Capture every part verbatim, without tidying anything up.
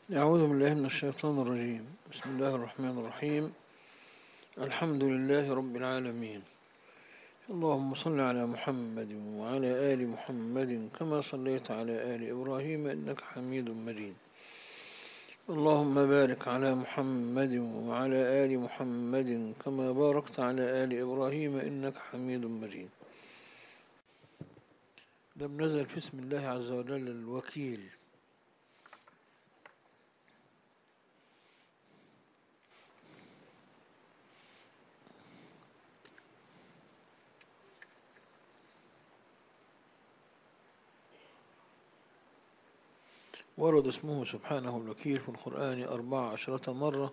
أعوذ بالله من الشيطان الرجيم. بسم الله الرحمن الرحيم. الحمد لله رب العالمين. اللهم صل على محمد وعلى آل محمد كما صليت على آل إبراهيم إنك حميد مجيد. اللهم بارك على محمد وعلى آل محمد كما باركت على آل إبراهيم إنك حميد مجيد. لم نزل في اسم الله عز وجل الوكيل. ورد اسمه سبحانه الوكيل في القرآن أربع عشرة مرة،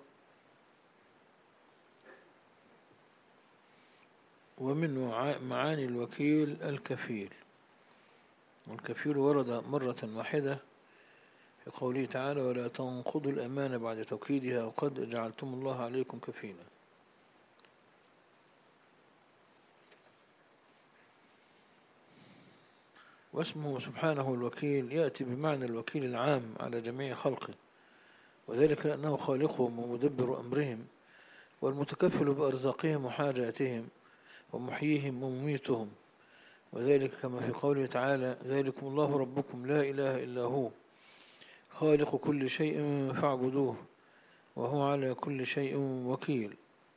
ومن معاني الوكيل الكفيل، والكفيل ورد مرة واحدة في قوله تعالى: ولا تنقضوا الأمانة بعد توكيدها وقد جعلتم الله عليكم كفيلا. واسمه سبحانه الوكيل يأتي بمعنى الوكيل العام على جميع خلقه، وذلك لأنه خالقهم ومدبر أمرهم والمتكفل بأرزاقهم وحاجاتهم ومحييهم ومميتهم، وذلك كما في قوله تعالى: ذلكم الله ربكم لا إله إلا هو خالق كل شيء فاعبدوه وهو على كل شيء وكيل.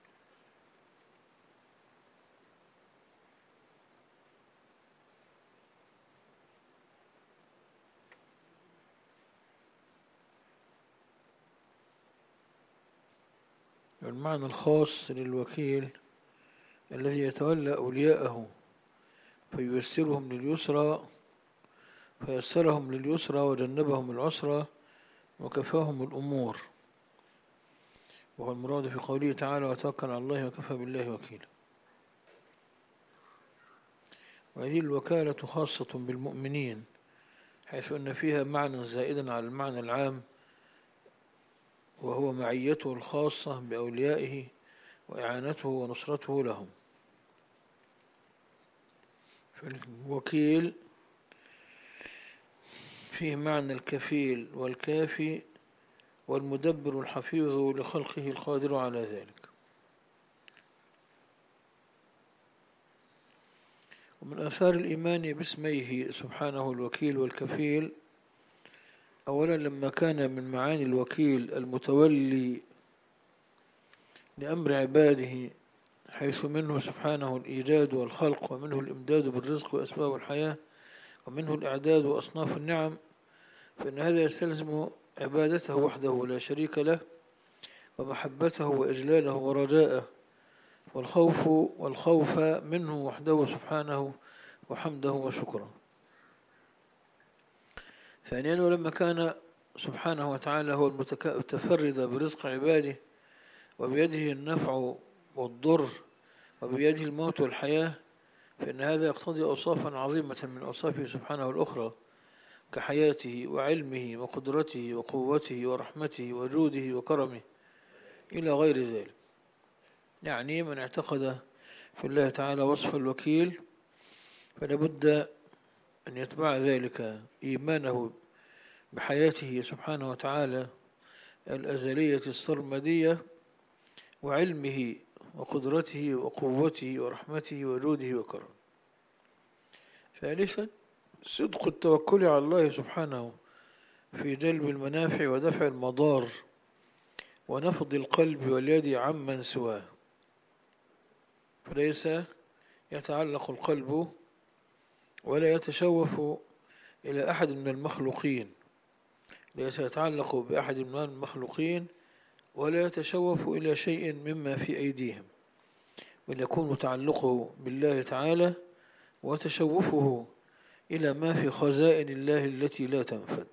المعنى الخاص للوكيل الذي يتولى أولياءه فييسرهم لليسرى فيسرهم لليسرى وجنبهم العسرى وكفاهم الأمور، وهو المراد في قوله تعالى: وتوكل على الله وكفى بالله وكيلا. وهذه الوكالة خاصة بالمؤمنين، حيث أن فيها معنى زائدا على المعنى العام، وهو معيته الخاصة بأوليائه وإعانته ونصرته لهم. فالوكيل فيه معنى الكفيل والكافي والمدبر الحفيظ لخلقه القادر على ذلك. ومن آثار الإيمان باسميه سبحانه الوكيل والكفيل: أولا، لما كان من معاني الوكيل المتولي لأمر عباده، حيث منه سبحانه الإيجاد والخلق، ومنه الإمداد بالرزق وأسباب الحياة، ومنه الإعداد وأصناف النعم، فإن هذا يستلزم عبادته وحده لا شريك له، ومحبته وإجلاله ورجاءه، والخوف والخوف منه وحده سبحانه وحمده وشكره. ثانيا، ولما كان سبحانه وتعالى هو المتفرد برزق عباده وبيده النفع والضر وبيده الموت والحياة، فإن هذا يقتضي أوصافا عظيمة من أوصافه سبحانه الأخرى، كحياته وعلمه وقدرته وقوته ورحمته وجوده وكرمه إلى غير ذلك. يعني من اعتقد في الله تعالى وصف الوكيل فلابد أن يتبع ذلك إيمانه بحياته سبحانه وتعالى الأزلية السرمدية، وعلمه وقدرته وقوته ورحمته وجوده وكرمه. ثالثا، صدق التوكل على الله سبحانه في جلب المنافع ودفع المضار ونفض القلب واليد عمن سواه، فليس يتعلق القلب ولا يتشوف إلى أحد من المخلوقين، ليس يتعلق بأحد من المخلوقين ولا يتشوف إلى شيء مما في أيديهم، بل يكون تعلقه بالله تعالى وتشوفه إلى ما في خزائن الله التي لا تنفد.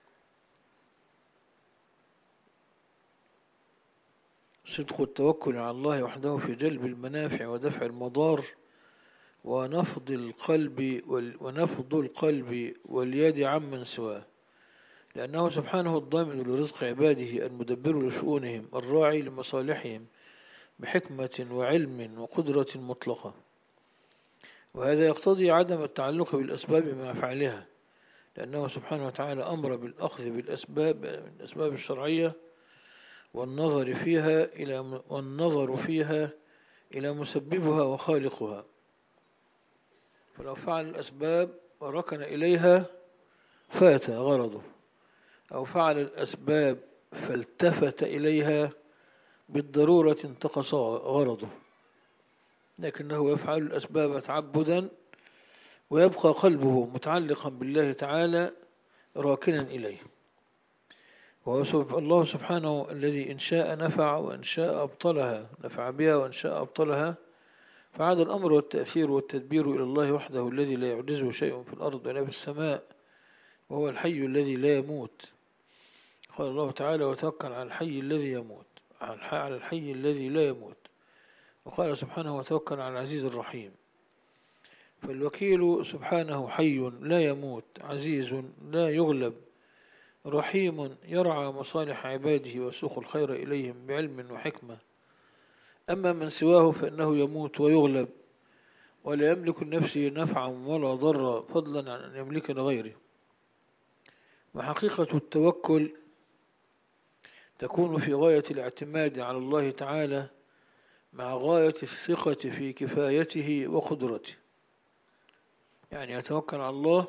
صدق التوكل على الله وحده في جلب المنافع ودفع المضار ونفض القلب ونفض القلب واليد عمن سواه، لأنه سبحانه الضامن لرزق عباده المدبر لشؤونهم الراعي لمصالحهم بحكمة وعلم وقدرة مطلقة، وهذا يقتضي عدم التعلق بالأسباب مع فعلها، لأنه سبحانه وتعالى أمر بالأخذ بالأسباب الأسباب الشرعية والنظر فيها إلى والنظر فيها إلى مسببها وخالقها. فلو فعل الأسباب وركن إليها فات غرضه، أو فعل الأسباب فالتفت إليها بالضرورة انتقص غرضه، لكنه يفعل الأسباب تعبدا ويبقى قلبه متعلقا بالله تعالى راكنا إليه. وهو الله سبحانه الذي إن شاء نفع وإن شاء أبطلها، نفع بها وإن شاء أبطلها. فعاد الأمر والتأثير والتدبير إلى الله وحده الذي لا يعجزه شيء في الأرض ولا في السماء، وهو الحي الذي لا يموت. قال الله تعالى: وتوكل على الحي الذي يموت، على الحي الذي لا يموت. وقال سبحانه: وتوكل على العزيز الرحيم. فالوكيل سبحانه حي لا يموت، عزيز لا يغلب، رحيم يرعى مصالح عباده ويسوق الخير إليهم بعلم وحكمة. أما من سواه فإنه يموت ويغلب، ولا يملك لنفسه نفعا ولا ضرا، فضلا عن أن يملك لغيره. وحقيقة التوكل تكون في غاية الاعتماد على الله تعالى مع غاية الثقة في كفايته وقدرته. يعني يتوكل على الله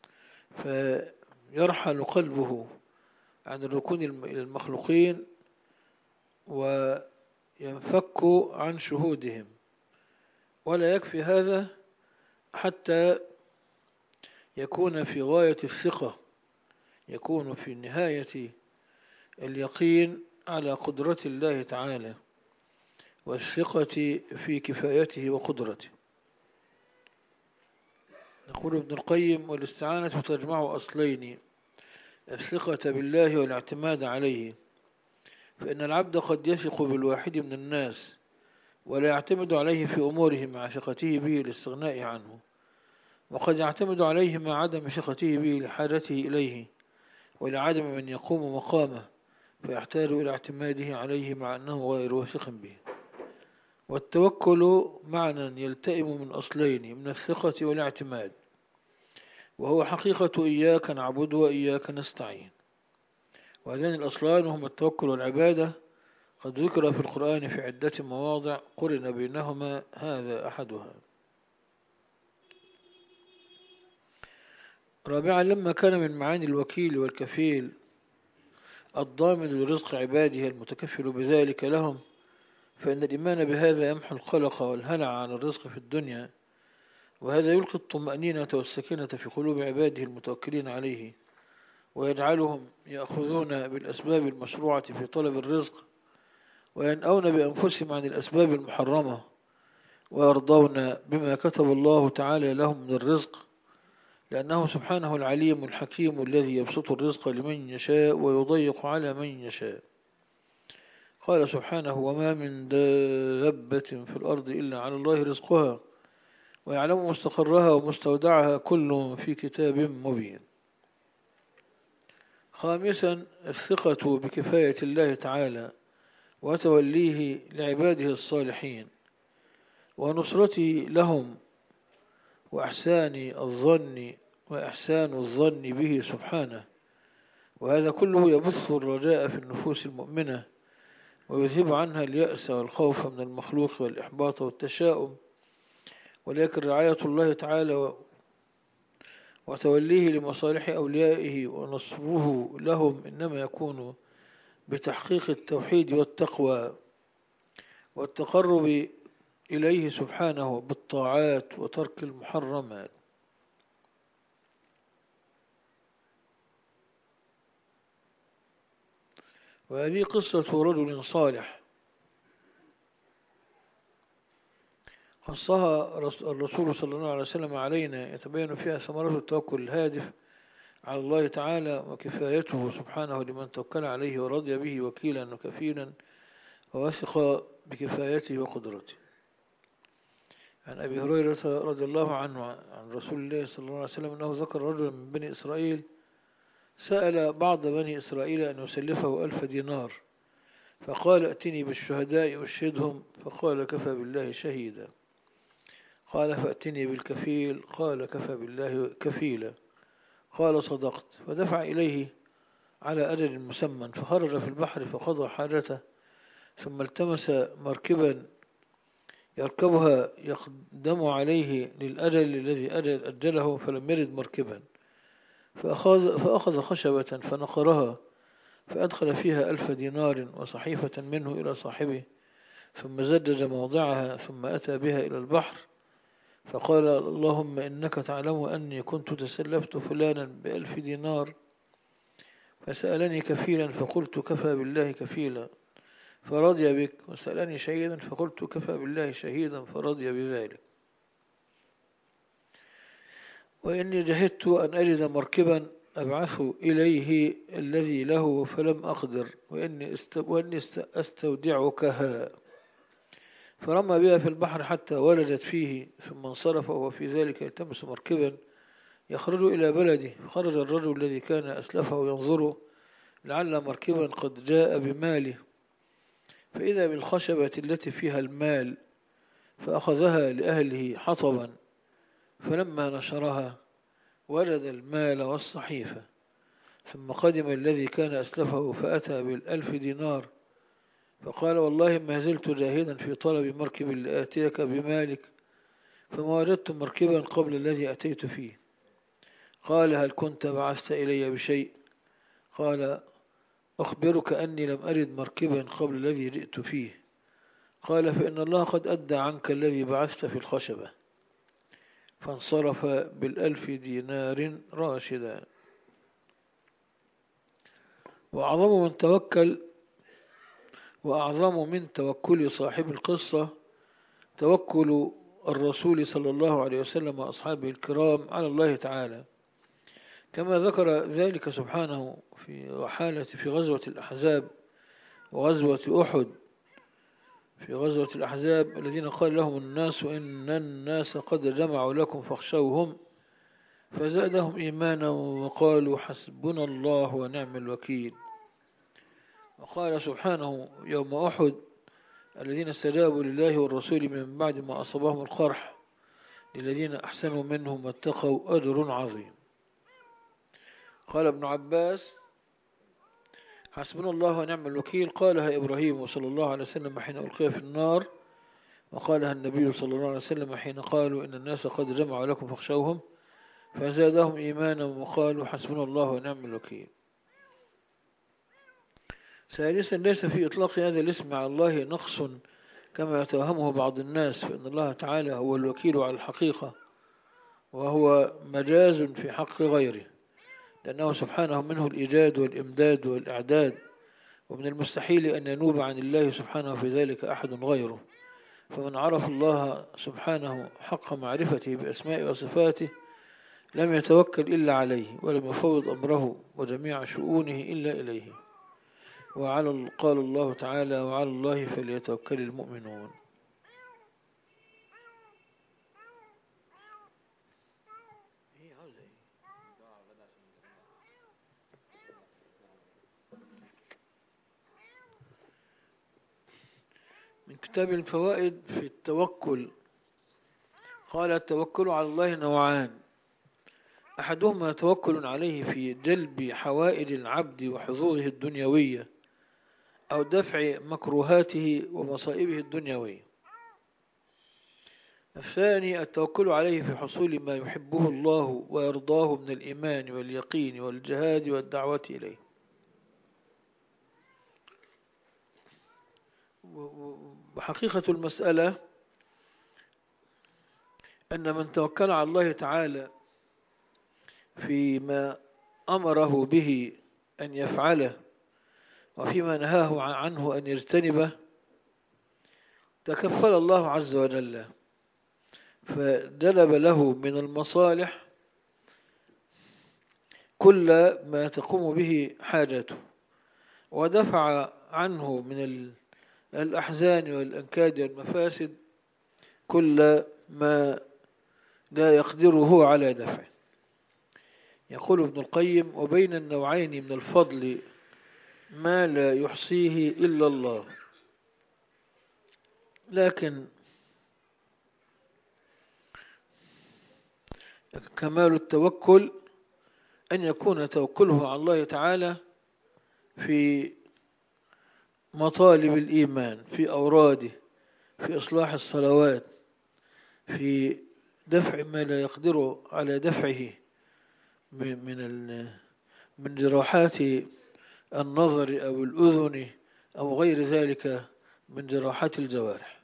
فيرحل قلبه عن الركون إلى المخلوقين وينفك عن شهودهم، ولا يكفي هذا حتى يكون في غاية الثقة، يكون في نهاية اليقين على قدرة الله تعالى والثقة في كفايته وقدرته. يقول ابن القيم: والاستعانة تجمع أصلين، الثقة بالله والاعتماد عليه. فإن العبد قد يثق بالواحد من الناس ولا يعتمد عليه في أموره مع ثقته به للاستغناء عنه، وقد يعتمد عليه مع عدم ثقته به لحاجته إليه ولعدم من يقوم مقامه، فيحتاج إلى اعتماده عليه مع أنه غير واثق به. والتوكل معنى يلتئم من أصلين، من الثقة والاعتماد، وهو حقيقة إياك نعبد وإياك نستعين. وهذين الأصلان هما التوكل والعبادة، قد ذكر في القرآن في عدة مواضع قرن بينهما، هذا أحدها. رابعا: لما كان من معاني الوكيل والكفيل الضامن لرزق عباده المتكفل بذلك لهم، فإن الإيمان بهذا يمحو القلق والهلع عن الرزق في الدنيا، وهذا يلقي الطمأنينة والسكينة في قلوب عباده المتوكلين عليه، ويجعلهم يأخذون بالأسباب المشروعة في طلب الرزق، وينأون بأنفسهم عن الأسباب المحرمة، ويرضون بما كتب الله تعالى لهم من الرزق، لأنه سبحانه العليم الحكيم الذي يبسط الرزق لمن يشاء ويضيق على من يشاء. قال سبحانه: وما من دابة في الأرض إلا على الله رزقها ويعلم مستقرها ومستودعها كل في كتاب مبين. خامسا: الثقة بكفاية الله تعالى وتوليه لعباده الصالحين ونصرته لهم وإحسان الظن وإحسان الظن به سبحانه، وهذا كله يبث الرجاء في النفوس المؤمنة ويذهب عنها اليأس والخوف من المخلوق والإحباط والتشاؤم. ولكن رعاية الله تعالى وتوليه لمصالح أوليائه ونصره لهم إنما يكون بتحقيق التوحيد والتقوى والتقرب إليه سبحانه بالطاعات وترك المحرمات. وهذه قصة رجل صالح خصها الرسول صلى الله عليه وسلم علينا، يتبين فيها ثمرة التوكل الهادف على الله تعالى وكفايته سبحانه لمن توكل عليه ورضي به وكيلا وكفيلا ووثق بكفايته وقدرته. عن أبي هريرة رضي الله عنه عن رسول الله صلى الله عليه وسلم أنه ذكر رجلا من بني إسرائيل سأل بعض بني إسرائيل أن يسلفه ألف دينار، فقال: ائتني بالشهداء أشهدهم، فقال: كفى بالله شهيدا. قال: فأتني بالكفيل، قال: كفى بالله كفيلا. قال صدقت. فدفع إليه على أجل مسمى، فخرج في البحر فقضى حاجته، ثم التمس مركبا يركبها يقدم عليه للأجل الذي أجل أجله، فلم يرد مركبا، فأخذ, فأخذ خشبة فنقرها فأدخل فيها ألف دينار وصحيفة منه إلى صاحبه، ثم زجج موضعها، ثم أتى بها إلى البحر، فقال اللهم إنك تعلم أني كنت تسلفت فلانا بألف دينار، فسألني كفيلا فقلت كفى بالله كفيلا فرضي بك، وسألني شهيدا فقلت كفى بالله شهيدا فرضي بذلك. وإني جهدت أن أجد مركبا أبعث إليه الذي له فلم أقدر، وإني, است... وإني است... أستودعكها. فرمى بها في البحر حتى ولجت فيه، ثم انصرف وهو في ذلك يلتمس مركبا يخرج إلى بلده. فخرج الرجل الذي كان أسلفه ينظره لعل مركبا قد جاء بماله، فإذا بالخشبة التي فيها المال، فأخذها لأهله حطبا، فلما نشرها وجد المال والصحيفة. ثم قدم الذي كان أسلفه فأتى بالألف دينار، فقال والله ما زلت جاهدا في طلب مركب لآتيك بمالك، فما وجدت مركبا قبل الذي أتيت فيه. قال هل كنت بعثت إلي بشيء؟ قال أخبرك أني لم أرد مركبا قبل الذي جئت فيه. قال فإن الله قد أدى عنك الذي بعثت في الخشبة. فانصرف بالألف دينار راشدا. وأعظم من توكل وأعظم من توكل صاحب القصة توكل الرسول صلى الله عليه وسلم وأصحابه الكرام على الله تعالى، كما ذكر ذلك سبحانه في حالة في غزوة الأحزاب وغزوة أحد. في غزوة الأحزاب الذين قال لهم الناس إن الناس قد جمعوا لكم فاخشوهم، فزادهم إيمانا وقالوا حسبنا الله ونعم الوكيل. وقال سبحانه يوم أحد الذين استجابوا لله والرسول من بعد ما أصابهم القرح للذين أحسنوا منهم واتقوا أجر عظيم. قال ابن عباس حسبنا الله ونعم الوكيل قالها إبراهيم صلى الله عليه وسلم حين ألقي في النار، وقالها النبي صلى الله عليه وسلم حين قالوا إن الناس قد جمعوا لكم فاخشوهم، فزادهم إيمانا وقالوا حسبنا الله ونعم الوكيل. ثالثا ليس في إطلاق هذا الاسم على الله نقص كما يتوهمه بعض الناس، فإن الله تعالى هو الوكيل على الحقيقة، وهو مجاز في حق غيره، لأنه سبحانه منه الإيجاد والإمداد والإعداد، ومن المستحيل أن ينوب عن الله سبحانه في ذلك أحد غيره. فمن عرف الله سبحانه حق معرفته بأسماء وصفاته لم يتوكل إلا عليه، ولم يفوض أمره وجميع شؤونه إلا إليه. وعلى قال الله تعالى وعلى الله فليتوكل المؤمنون. من كتاب الفوائد في التوكل قال التوكل على الله نوعان: أحدهما توكل عليه في جلب حوائج العبد وحظوظه الدنيوية أو دفع مكروهاته ومصائبه الدنيوية. الثاني التوكل عليه في حصول ما يحبه الله ويرضاه من الإيمان واليقين والجهاد والدعوة إليه. وحقيقة المسألة أن من توكل على الله تعالى فيما أمره به أن يفعله وفيما نهاه عنه أن يجتنبه تكفل الله عز وجل، فجلب له من المصالح كل ما تقوم به حاجته، ودفع عنه من الأحزان والأنكاد والمفاسد كل ما لا يقدره على دفعه. يقول ابن القيم: وبين النوعين من الفضل ما لا يحصيه إلا الله، لكن كمال التوكل أن يكون توكله على الله تعالى في مطالب الإيمان، في أوراده، في إصلاح الصلوات، في دفع ما لا يقدر على دفعه من من جراحات النظر أو الأذن أو غير ذلك من جراحات الجوارح.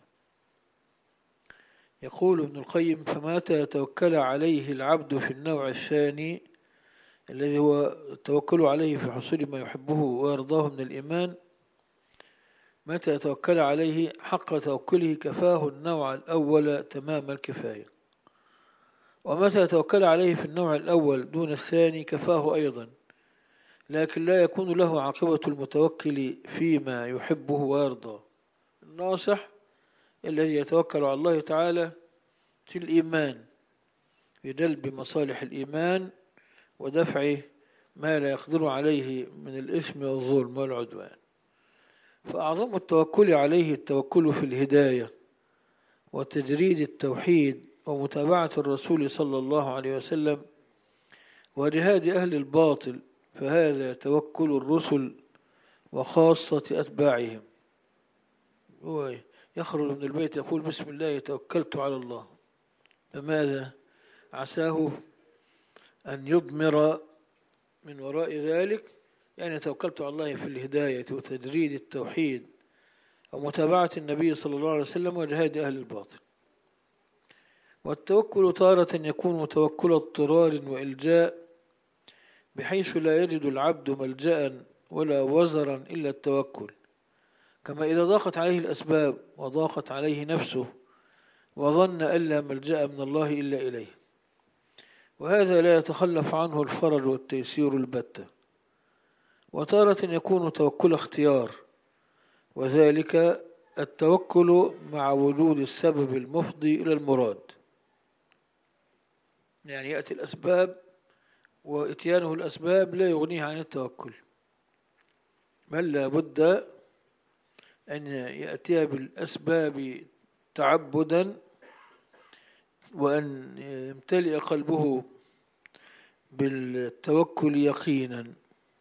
يقول ابن القيم: فمتى يتوكل عليه العبد في النوع الثاني الذي هو التوكل عليه في حصول ما يحبه ويرضاه من الإيمان، متى يتوكل عليه حق توكله كفاه النوع الأول تمام الكفاية، ومتى يتوكل عليه في النوع الأول دون الثاني كفاه أيضا، لكن لا يكون له عاقبة المتوكل فيما يحبه ويرضى. الناصح الذي يتوكل على الله تعالى في الإيمان بجلب مصالح الإيمان ودفع ما لا يقدر عليه من الإثم والظلم والعدوان. فأعظم التوكل عليه التوكل في الهداية وتجريد التوحيد ومتابعة الرسول صلى الله عليه وسلم وجهاد أهل الباطل، فهذا توكل الرسل وخاصة أتباعهم. هو يخرج من البيت يقول: بسم الله توكلت على الله، فماذا عساه أن يضمر من وراء ذلك؟ يعني توكلت على الله في الهداية وتجريد التوحيد ومتابعة النبي صلى الله عليه وسلم وجهاد أهل الباطل. والتوكل تارة يكون توكل اضطرار وإلجاء، بحيث لا يجد العبد ملجأ ولا وزرا إلا التوكل، كما إذا ضاقت عليه الأسباب وضاقت عليه نفسه وظن أن لا ملجأ من الله إلا إليه، وهذا لا يتخلف عنه الفرج والتيسير البتة. وتارة يكون توكل اختيار، وذلك التوكل مع وجود السبب المفضي إلى المراد، يعني يأتي الأسباب وإتيانه الأسباب لا يغنيه عن التوكل، بل لا بد أن يأتي بالأسباب تعبدا، وأن يمتلئ قلبه بالتوكل يقينا.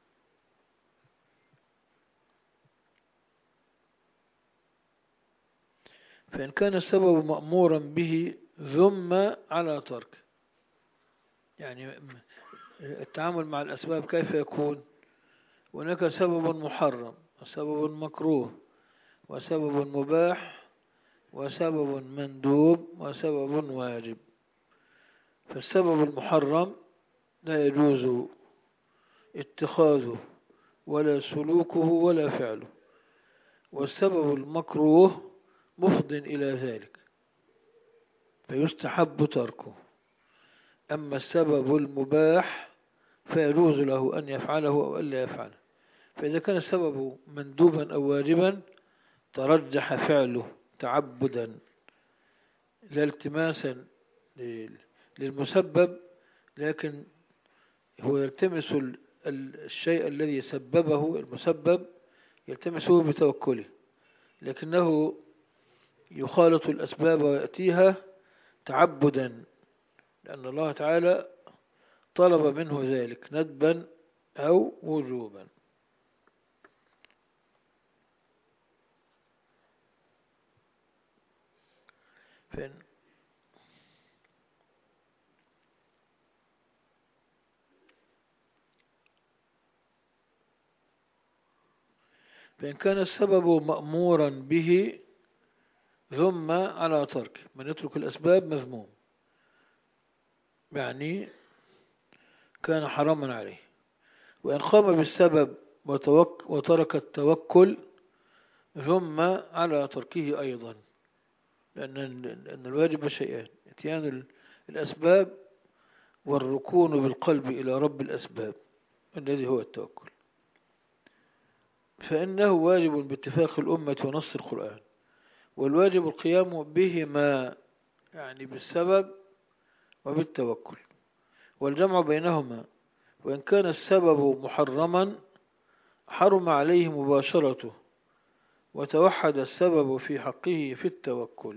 فإن كان السبب مأمورا به ذم على تركه، يعني التعامل مع الأسباب كيف يكون؟ هناك سبب محرم وسبب مكروه وسبب مباح وسبب مندوب وسبب واجب. فالسبب المحرم لا يجوز اتخاذه ولا سلوكه ولا فعله، والسبب المكروه مفض إلى ذلك فيستحب تركه. أما السبب المباح فيجوز له أن يفعله أو ألا يفعله. فإذا كان السبب مندوبا أو واجبا ترجح فعله تعبدا لا التماسا للمسبب، لكن هو يلتمس الشيء الذي سببه المسبب يلتمسه بتوكله، لكنه يخالط الأسباب ويأتيها تعبدا، لأن الله تعالى طلب منه ذلك ندبا أو وجوبا. فإن فإن كان السبب مأمورا به ذم على ترك، من يترك الأسباب مذموم، يعني كان حراما عليه. وإن قام بالسبب وترك التوكل ذم على تركه أيضا، لأن الواجب شيئان: اتيان الأسباب والركون بالقلب إلى رب الأسباب الذي هو التوكل. فإنه واجب باتفاق الأمة ونص القرآن، والواجب القيام بهما، يعني بالسبب وبالتوكل، والجمع بينهما. وإن كان السبب محرما حرم عليه مباشرته، وتوحد السبب في حقه في التوكل.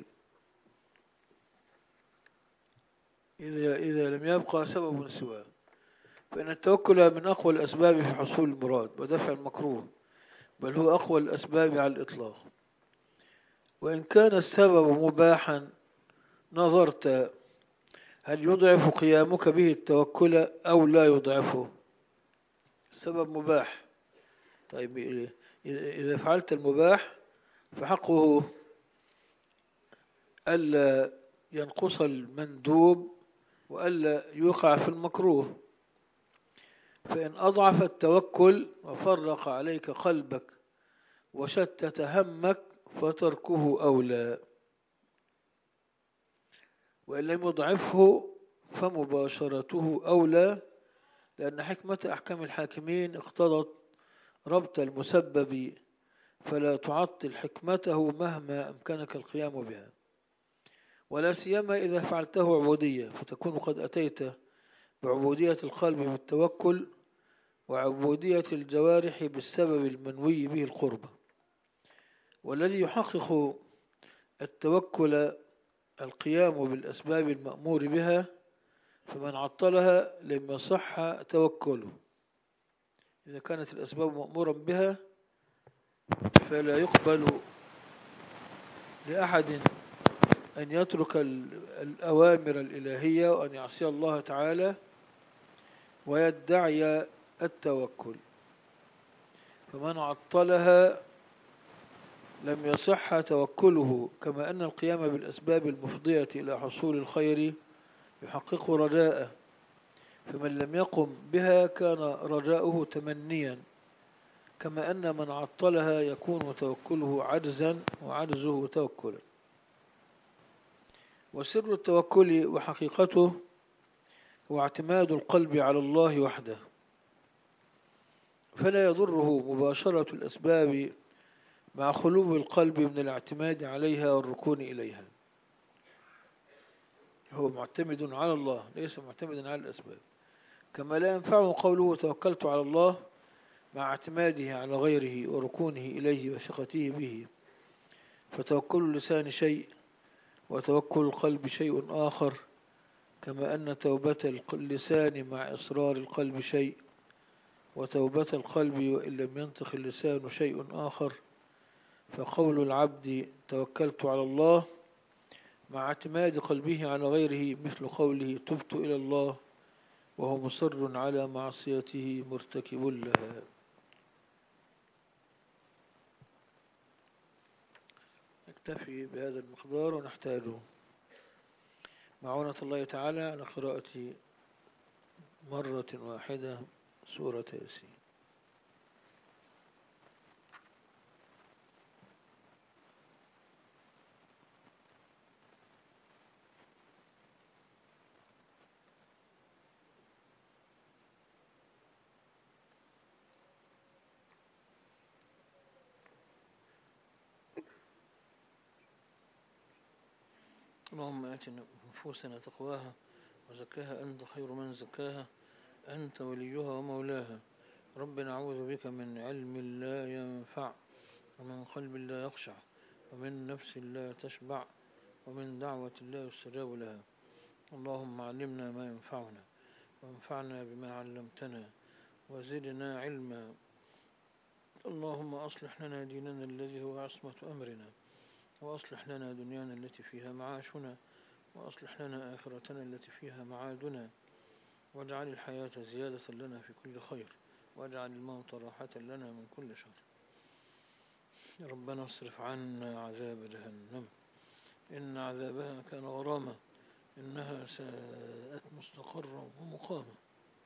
إذا, إذا لم يبقى سبب سواه، فإن التوكل من أقوى الأسباب في حصول المراد ودفع المكروه، بل هو أقوى الأسباب على الإطلاق. وإن كان السبب مباحا نظرت هل يضعف قيامك به التوكل أو لا يضعفه. السبب مباح، طيب إذا فعلت المباح فحقه ألا ينقص المندوب وألا يوقع في المكروه. فإن أضعف التوكل وفرق عليك قلبك وشتت همك فتركه أولى، وإن لم يضعفه فمباشرته أولى، لأن حكمة أحكام الحاكمين اقتضت ربط المسبب فلا تعطل حكمته مهما أمكنك القيام بها، ولا سيما إذا فعلته عبودية، فتكون قد أتيت بعبودية القلب بالتوكل وعبودية الجوارح بالسبب المنوي به القربة. والذي يحقق التوكل القيام بالأسباب المأمور بها، فمن عطلها لم يصح توكله. إذا كانت الأسباب مأمورا بها فلا يقبل لأحد أن يترك الأوامر الإلهية وأن يعصي الله تعالى ويدعي التوكل، فمن عطلها لم يصح توكله. كما أن القيام بالأسباب المفضية إلى حصول الخير يحقق رجاءه، فمن لم يقم بها كان رجاؤه تمنيا. كما أن من عطلها يكون توكله عجزا وعجزه توكلا. وسر التوكل وحقيقته هو اعتماد القلب على الله وحده، فلا يضره مباشرة الأسباب مع خلو القلب من الاعتماد عليها والركون إليها. هو معتمد على الله ليس معتمدا على الأسباب. كما لا ينفعه قوله توكلت على الله مع اعتماده على غيره وركونه إليه وثقته به، فتوكل اللسان شيء وتوكل القلب شيء آخر. كما أن توبة اللسان مع إصرار القلب شيء، وتوبة القلب وإن لم ينطق اللسان شيء آخر. فقول العبد توكلت على الله مع اعتماد قلبه على غيره مثل قوله تبت إلى الله وهو مصر على معصيته مرتكب لها. نكتفي بهذا المقدار ونحتاج معونة الله تعالى على قراءة مرة واحدة سورة ياسين. اللهم آت نفوسنا تقواها وزكاها أنت خير من زكاها أنت وليها ومولاها. رب نعوذ بك من علم لا ينفع ومن قلب لا يخشع ومن نفس لا تشبع ومن دعوة لا يستجاب لها. اللهم علمنا ما ينفعنا وانفعنا بما علمتنا وزدنا علما. اللهم أصلح لنا ديننا الذي هو عصمة أمرنا، وأصلح لنا دنيانا التي فيها معاشنا، وأصلح لنا آخرتنا التي فيها معادنا، واجعل الحياة زيادة لنا في كل خير، واجعل الموت راحة لنا من كل شر. ربنا اصرف عنا عذاب جهنم إن عذابها كان غراما إنها ساءت مستقرا ومقاما.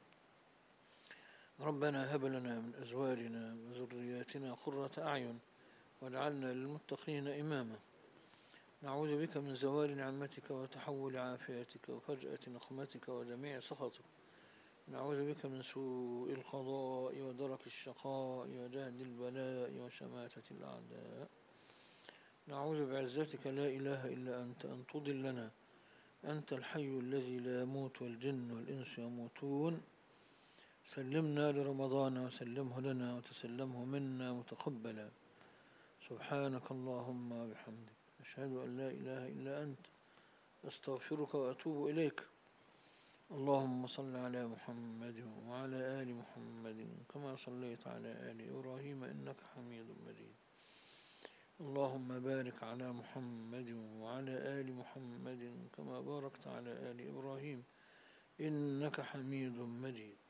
ربنا هب لنا من أزواجنا وذرياتنا قرة أعين واجعلنا للمتقين إماما. نعوذ بك من زوال نعمتك وتحول عافيتك وفجأة نقمتك وجميع سخطك. نعوذ بك من سوء القضاء ودرك الشقاء وجهد البلاء وشماتة الأعداء. نعوذ بعزتك لا إله إلا أنت أن تضلنا. أنت الحي الذي لا يموت والجن والإنس يموتون. سلمنا لرمضان وسلمه لنا وتسلمه منا متقبلا. سبحانك اللهم وبحمدك أشهد أن لا إله إلا أنت أستغفرك وأتوب إليك. اللهم صل على محمد وعلى آل محمد كما صليت على آل إبراهيم إنك حميد مجيد. اللهم بارك على محمد وعلى آل محمد كما باركت على آل إبراهيم إنك حميد مجيد.